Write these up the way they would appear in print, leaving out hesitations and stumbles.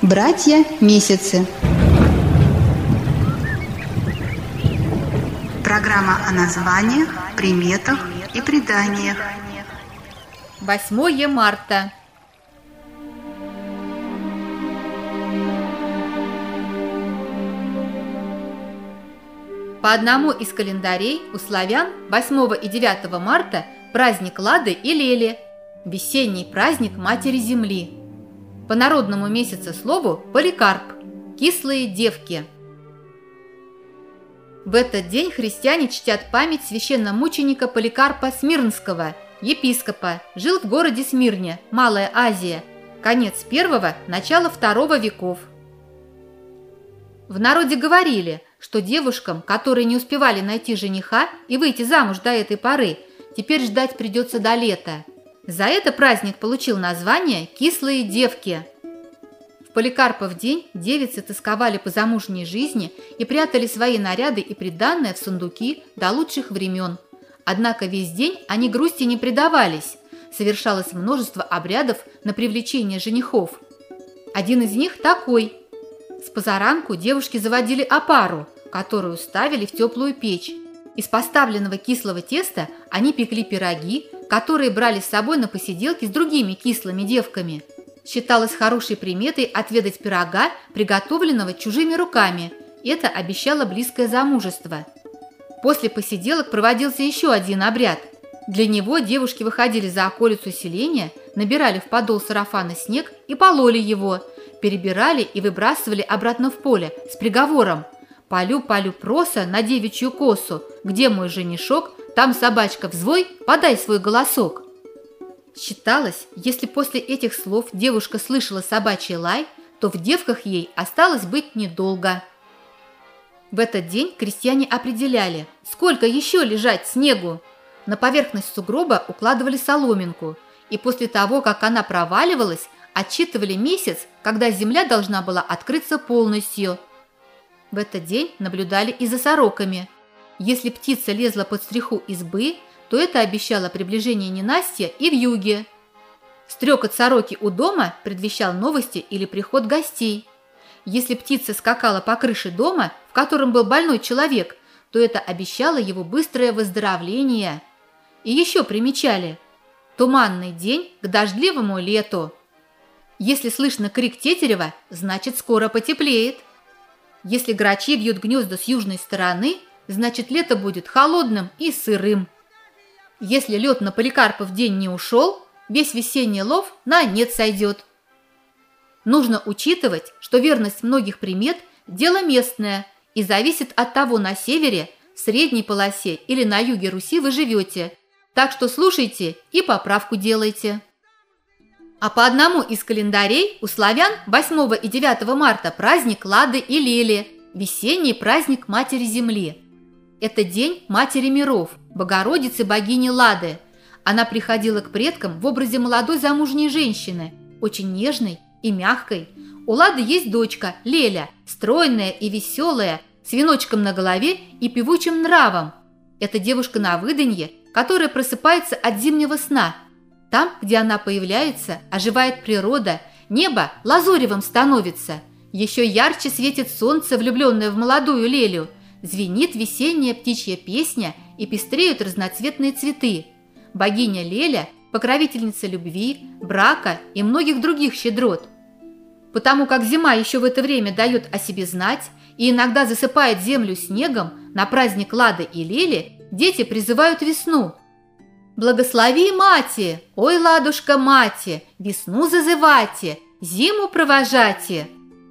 Братья Месяцы. Программа о названиях, приметах и преданиях. 8 марта. По одному из календарей у славян 8 и 9 марта праздник Лады и Лели, весенний праздник Матери Земли. По народному месяцеслову Поликарп, кислые девки. В этот день христиане чтят память священномученика Поликарпа Смирнского, епископа, жил в городе Смирне, Малая Азия, конец первого, начало второго веков. В народе говорили, что девушкам, которые не успевали найти жениха и выйти замуж до этой поры, теперь ждать придется до лета. За это праздник получил название «Кислые девки». В Поликарпов день девицы тосковали по замужней жизни и прятали свои наряды и приданное в сундуки до лучших времен. Однако весь день они грусти не предавались. Совершалось множество обрядов на привлечение женихов. Один из них такой. С позаранку девушки заводили опару, которую ставили в теплую печь. Из поставленного кислого теста они пекли пироги, которые брали с собой на посиделки с другими кислыми девками. Считалось хорошей приметой отведать пирога, приготовленного чужими руками. Это обещало близкое замужество. После посиделок проводился еще один обряд. Для него девушки выходили за околицу селения, набирали в подол сарафана снег и пололи его, перебирали и выбрасывали обратно в поле с приговором: «Полю проса на девичью косу, где мой женишок, там собачка взвой, подай свой голосок». Считалось, если после этих слов девушка слышала собачий лай, то в девках ей осталось быть недолго. В этот день крестьяне определяли, сколько еще лежать снегу. На поверхность сугроба укладывали соломинку, и после того, как она проваливалась, отсчитывали месяц, когда земля должна была открыться полностью. В этот день наблюдали и за сороками. Если птица лезла под стреху избы, то это обещало приближение ненастья и вьюги. Стрекот сороки у дома предвещал новости или приход гостей. Если птица скакала по крыше дома, в котором был больной человек, то это обещало его быстрое выздоровление. И еще примечали: туманный день к дождливому лету. Если слышно крик тетерева, значит скоро потеплеет. Если грачи вьют гнезда с южной стороны, значит лето будет холодным и сырым. Если лед на Поликарпов день не ушел, весь весенний лов на нет сойдет. Нужно учитывать, что верность многих примет – дело местное и зависит от того, на севере, в средней полосе или на юге Руси вы живете. Так что слушайте и поправку делайте. А по одному из календарей у славян 8 и 9 марта праздник Лады и Лели, весенний праздник Матери Земли. Это день Матери миров, Богородицы богини Лады. Она приходила к предкам в образе молодой замужней женщины, очень нежной и мягкой. У Лады есть дочка Леля, стройная и веселая, с веночком на голове и певучим нравом. Это девушка на выданье, которая просыпается от зимнего сна. Там, где она появляется, оживает природа, небо лазуревым становится. Еще ярче светит солнце, влюбленное в молодую Лелю. Звенит весенняя птичья песня и пестреют разноцветные цветы. Богиня Леля – покровительница любви, брака и многих других щедрот. Потому как зима еще в это время дает о себе знать и иногда засыпает землю снегом, на праздник Лады и Лели дети призывают весну. «Благослови, мати, ой, ладушка, мати, весну зазывайте, зиму провожайте».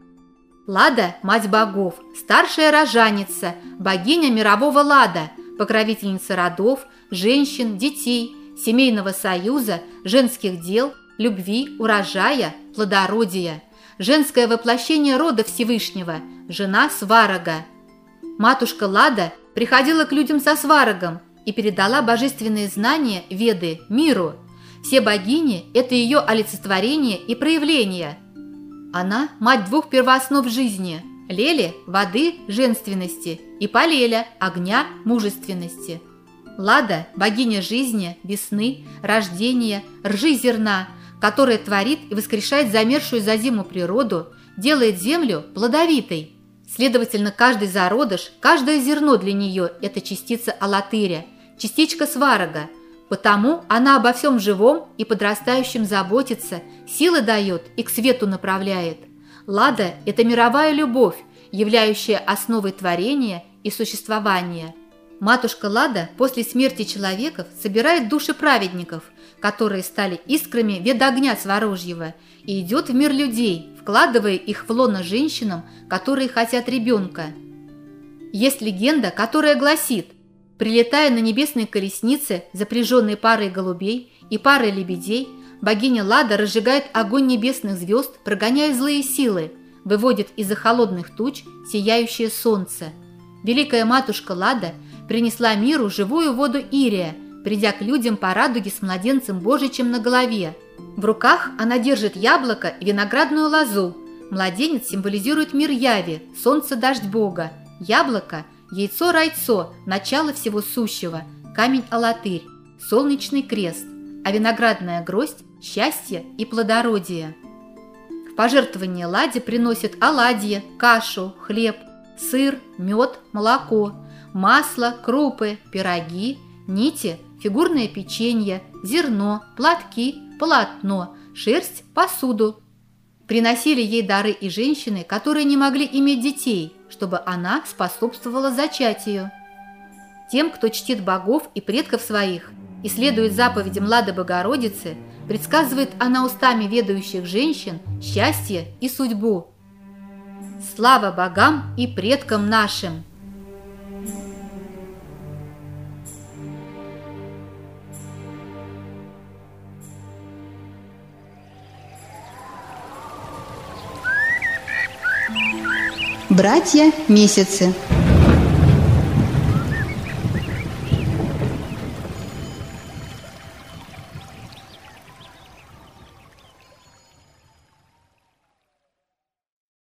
Лада – мать богов, старшая рожаница, богиня мирового лада, покровительница родов, женщин, детей, семейного союза, женских дел, любви, урожая, плодородия, женское воплощение рода Всевышнего, жена Сварога. Матушка Лада приходила к людям со сварогом и передала божественные знания Веды миру. Все богини – это ее олицетворение и проявление. Она – мать двух первооснов жизни – Лели – воды, женственности, и Полеля – огня, мужественности. Лада – богиня жизни, весны, рождения, ржи зерна, которая творит и воскрешает замершую за зиму природу, делает землю плодовитой. Следовательно, каждый зародыш, каждое зерно для нее – это частица алатыря, частичка сварога. Потому она обо всем живом и подрастающем заботится, силы дает и к свету направляет. Лада – это мировая любовь, являющая основой творения и существования. Матушка Лада после смерти человеков собирает души праведников, которые стали искрами ведогня Сворожьего, и идет в мир людей, вкладывая их в лоно женщинам, которые хотят ребенка. Есть легенда, которая гласит: прилетая на небесной колеснице, запряженной парой голубей и парой лебедей, богиня Лада разжигает огонь небесных звезд, прогоняя злые силы, выводит из-за холодных туч сияющее солнце. Великая матушка Лада принесла миру живую воду Ирия, придя к людям по радуге с младенцем Божичем на голове. В руках она держит яблоко и виноградную лозу. Младенец символизирует мир Яви, солнце-дождь Бога. Яблоко – яйцо-райцо, начало всего сущего, камень-алатырь, солнечный крест, а виноградная гроздь – счастье и плодородие. В пожертвование Ладе приносят оладьи, кашу, хлеб, сыр, мед, молоко, масло, крупы, пироги, нити, фигурное печенье, зерно, платки, полотно, шерсть, посуду. Приносили ей дары и женщины, которые не могли иметь детей, чтобы она способствовала зачатию. Тем, кто чтит богов и предков своих и следует заповедям Лады Богородицы, предсказывает она устами ведающих женщин счастье и судьбу. Слава богам и предкам нашим! Братья месяцы.